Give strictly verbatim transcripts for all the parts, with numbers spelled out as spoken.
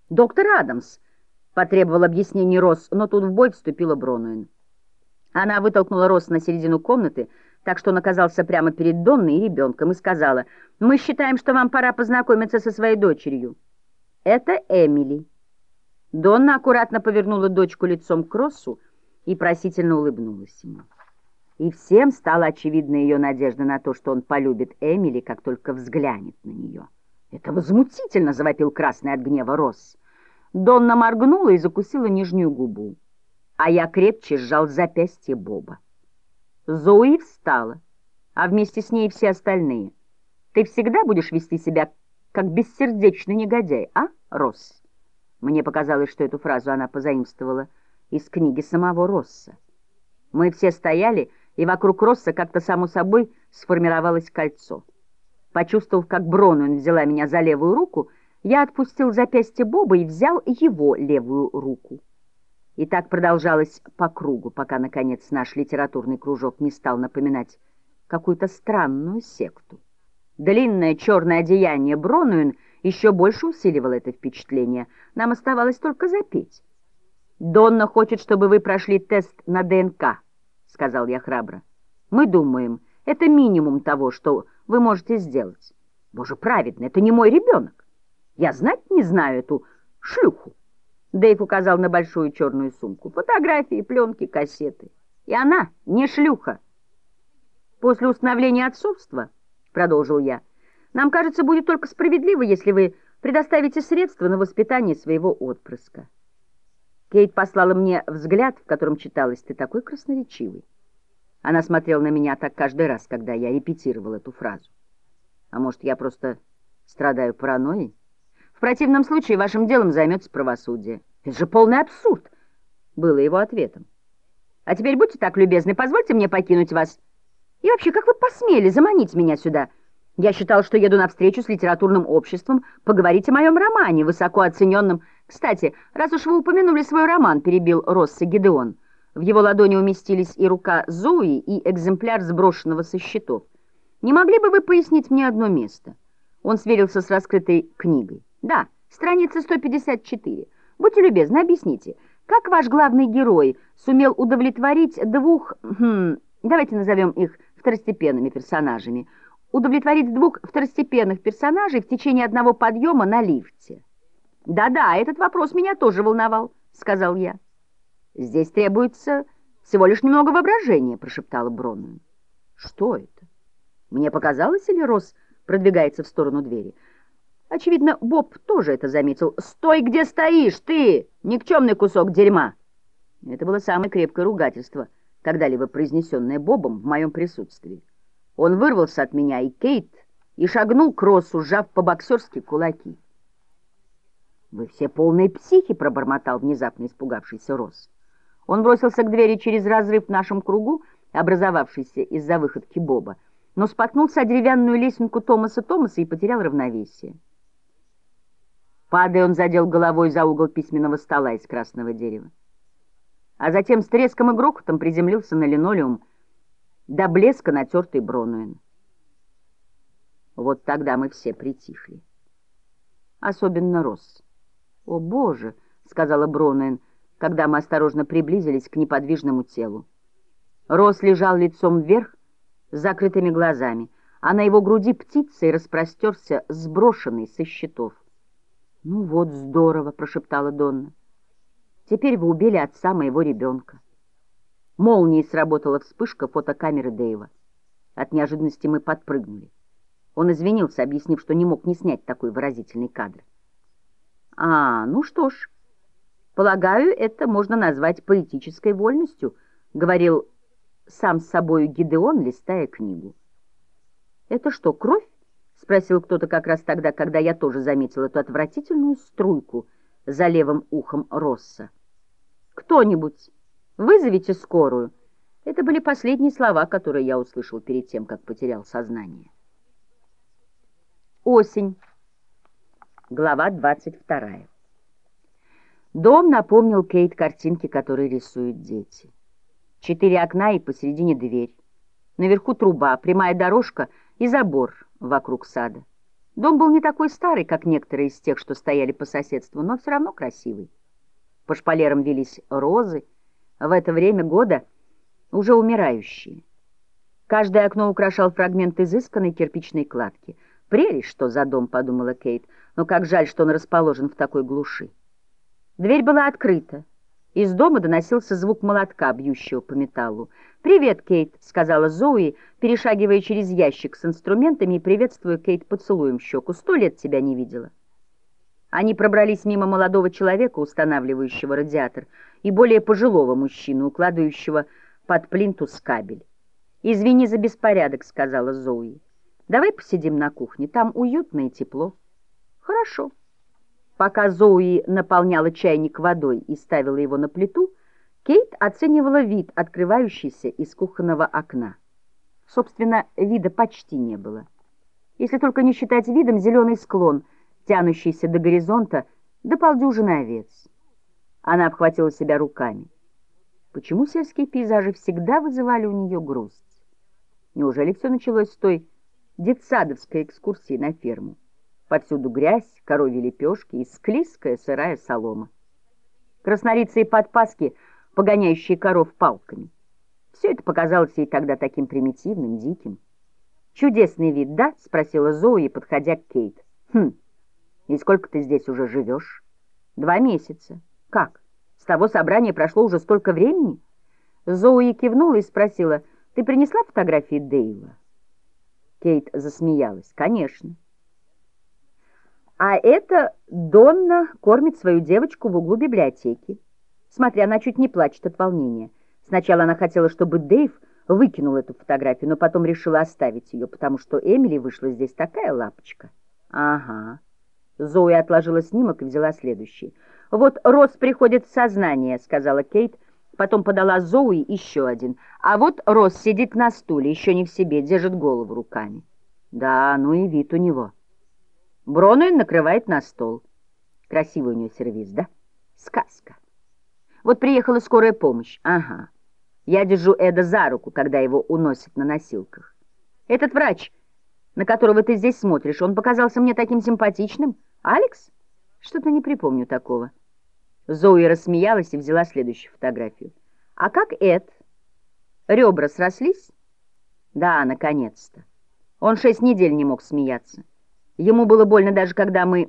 «Доктор Адамс!» — потребовал объяснений Росс, но тут в бой вступила Бронуэн. Она вытолкнула Росса на середину комнаты, так что он оказался прямо перед Донной и ребенком, и сказала: «Мы считаем, что вам пора познакомиться со своей дочерью. Это Эмили». Донна аккуратно повернула дочку лицом к Россу и просительно улыбнулась ему. И всем стала очевидна ее надежда на то, что он полюбит Эмили, как только взглянет на нее. «Это возмутительно!» — завопил красный от гнева Росс. Донна моргнула и закусила нижнюю губу, а я крепче сжал запястье Боба. Зои встала, а вместе с ней все остальные. «Ты всегда будешь вести себя как бессердечный негодяй, а, Росс?» Мне показалось, что эту фразу она позаимствовала из книги самого Росса. Мы все стояли, и вокруг Росса как-то само собой сформировалось кольцо. Почувствовав, как Бронуэн взяла меня за левую руку, я отпустил запястье Боба и взял его левую руку. И так продолжалось по кругу, пока, наконец, наш литературный кружок не стал напоминать какую-то странную секту. Длинное черное одеяние Бронуэн еще больше усиливало это впечатление. Нам оставалось только запеть. «Донна хочет, чтобы вы прошли тест на ДНК», — сказал я храбро. «Мы думаем, это минимум того, что вы можете сделать». «Боже праведный, это не мой ребенок. Я знать не знаю эту шлюху». Дэйв указал на большую черную сумку. «Фотографии, пленки, кассеты. И она не шлюха». «После установления отцовства, — продолжил я, — нам кажется, будет только справедливо, если вы предоставите средства на воспитание своего отпрыска». Кейт послала мне взгляд, в котором читалось: «Ты такой красноречивый». Она смотрела на меня так каждый раз, когда я репетировал эту фразу. А может, я просто страдаю паранойей? «В противном случае вашим делом займется правосудие». «Это же полный абсурд!» — было его ответом. «А теперь будьте так любезны, позвольте мне покинуть вас. И вообще, как вы посмели заманить меня сюда? Я считал, что еду на встречу с литературным обществом поговорить о моем романе, высоко оцененном. Кстати, раз уж вы упомянули свой роман», — перебил Росса Гидеон. В его ладони уместились и рука Зои, и экземпляр сброшенного со счетов. «Не могли бы вы пояснить мне одно место?» Он сверился с раскрытой книгой. «Да, страница сто пятьдесят четыре. Будьте любезны, объясните, как ваш главный герой сумел удовлетворить двух... Хм, давайте назовем их второстепенными персонажами. Удовлетворить двух второстепенных персонажей в течение одного подъема на лифте?» «Да-да, этот вопрос меня тоже волновал», — сказал я. «Здесь требуется всего лишь немного воображения», — прошептала Бронуэн. «Что это? Мне показалось, или Росс продвигается в сторону двери?» Очевидно, Боб тоже это заметил. «Стой, где стоишь, ты, никчемный кусок дерьма!» Это было самое крепкое ругательство, когда-либо произнесенное Бобом в моем присутствии. Он вырвался от меня и Кейт и шагнул к Россу, сжав по-боксерски кулаки. «Вы все полные психи!» — пробормотал внезапно испугавшийся Росс. Он бросился к двери через разрыв в нашем кругу, образовавшийся из-за выходки Боба, но споткнулся о деревянную лесенку Томаса Томаса и потерял равновесие. Падая, он задел головой за угол письменного стола из красного дерева. А затем с треском и грохотом приземлился на линолеум, до блеска натертый Бронуэн. Вот тогда мы все притихли. Особенно Росс. «О, Боже!» — сказала Бронуэн, когда мы осторожно приблизились к неподвижному телу. Росс лежал лицом вверх, с закрытыми глазами, а на его груди птицей распростерся сброшенный со счетов. «Ну вот здорово!» — прошептала Донна. «Теперь вы убили отца моего ребенка». Молнией сработала вспышка фотокамеры Дэйва. От неожиданности мы подпрыгнули. Он извинился, объяснив, что не мог не снять такой выразительный кадр. «А, ну что ж, полагаю, это можно назвать поэтической вольностью», — говорил сам с собою Гидеон, листая книгу. «Это что, кровь?» — спросил кто-то как раз тогда, когда я тоже заметил эту отвратительную струйку за левым ухом Росса. «Кто-нибудь, вызовите скорую!» Это были последние слова, которые я услышал перед тем, как потерял сознание. Осень. Глава двадцать вторая. Дом напомнил Кейт картинки, которые рисуют дети. Четыре окна и посередине дверь. Наверху труба, прямая дорожка и забор вокруг сада. Дом был не такой старый, как некоторые из тех, что стояли по соседству, но все равно красивый. По шпалерам велись розы, в это время года уже умирающие. Каждое окно украшал фрагмент изысканной кирпичной кладки. «Прелесть, что за дом», — подумала Кейт, — «но как жаль, что он расположен в такой глуши». Дверь была открыта. Из дома доносился звук молотка, бьющего по металлу. «Привет, Кейт», — сказала Зои, перешагивая через ящик с инструментами и приветствуя Кейт поцелуем в щеку. «Сто лет тебя не видела». Они пробрались мимо молодого человека, устанавливающего радиатор, и более пожилого мужчины, укладывающего под плинтус кабель. «Извини за беспорядок», — сказала Зои. «Давай посидим на кухне, там уютно и тепло». «Хорошо». Пока Зои наполняла чайник водой и ставила его на плиту, Кейт оценивала вид, открывающийся из кухонного окна. Собственно, вида почти не было. Если только не считать видом зеленый склон, тянущийся до горизонта, до полдюжины овец. Она обхватила себя руками. Почему сельские пейзажи всегда вызывали у нее грусть? Неужели все началось с той детсадовской экскурсии на ферму? Повсюду грязь, коровьи лепешки и склизкая сырая солома. Краснолицые подпаски, погоняющие коров палками. Все это показалось ей тогда таким примитивным, диким. «Чудесный вид, да?» — спросила Зои, подходя к Кейт. «Хм, и сколько ты здесь уже живешь?» «Два месяца». «Как? С того собрания прошло уже столько времени?» Зои кивнула и спросила: «Ты принесла фотографии Дейла?» Кейт засмеялась. «Конечно». А это Донна кормит свою девочку в углу библиотеки. Смотря, она чуть не плачет от волнения. Сначала она хотела, чтобы Дэйв выкинул эту фотографию, но потом решила оставить ее, потому что Эмили вышла здесь такая лапочка. Ага. Зои отложила снимок и взяла следующий. «Вот Росс приходит в сознание», — сказала Кейт, потом подала Зои еще один. «А вот Росс сидит на стуле, еще не в себе, держит голову руками». Да, ну и вид у него. Бронуэн накрывает на стол. Красивый у нее сервиз, да? Сказка. Вот приехала скорая помощь. Ага. Я держу Эда за руку, когда его уносят на носилках. Этот врач, на которого ты здесь смотришь, он показался мне таким симпатичным. Алекс? Что-то не припомню такого. Зои рассмеялась и взяла следующую фотографию. А как Эд? Ребра срослись? Да, наконец-то. Он шесть недель не мог смеяться. Ему было больно даже когда мы...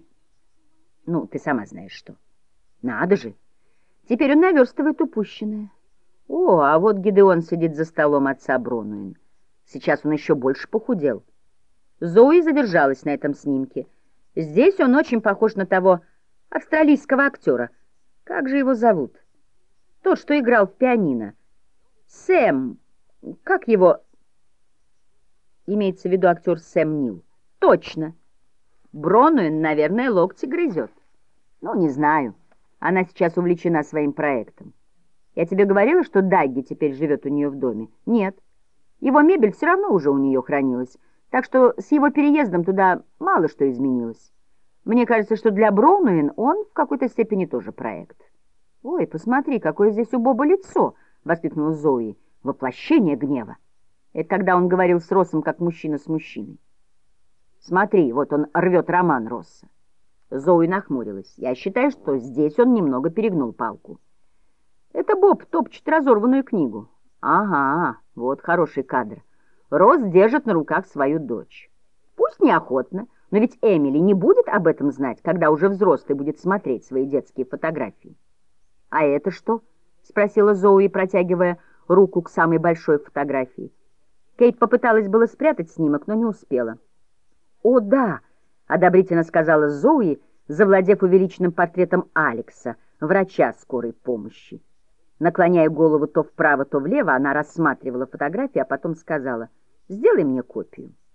Ну, ты сама знаешь что. Надо же. Теперь он наверстывает упущенное. О, а вот Гидеон сидит за столом отца Бронуэн. Сейчас он еще больше похудел. Зои задержалась на этом снимке. Здесь он очень похож на того австралийского актера. Как же его зовут? Тот, что играл в пианино. Сэм. Как его... Имеется в виду актер Сэм Нил. Точно. Бронуэн, наверное, локти грызет. Ну, не знаю. Она сейчас увлечена своим проектом. Я тебе говорила, что Дагги теперь живет у нее в доме? Нет. Его мебель все равно уже у нее хранилась, так что с его переездом туда мало что изменилось. Мне кажется, что для Бронуэн он в какой-то степени тоже проект. «Ой, посмотри, какое здесь у Боба лицо!» — воскликнула Зои. «Воплощение гнева!» Это когда он говорил с Россом, как мужчина с мужчиной. Смотри, вот он рвет роман Росса. Зои нахмурилась. Я считаю, что здесь он немного перегнул палку. Это Боб топчет разорванную книгу. Ага, вот хороший кадр. Росс держит на руках свою дочь. Пусть неохотно, но ведь Эмили не будет об этом знать, когда уже взрослый будет смотреть свои детские фотографии. А это что? Спросила Зои, протягивая руку к самой большой фотографии. Кейт попыталась было спрятать снимок, но не успела. «О, да!» — одобрительно сказала Зои, завладев увеличенным портретом Алекса, врача скорой помощи. Наклоняя голову то вправо, то влево, она рассматривала фотографии, а потом сказала: «Сделай мне копию».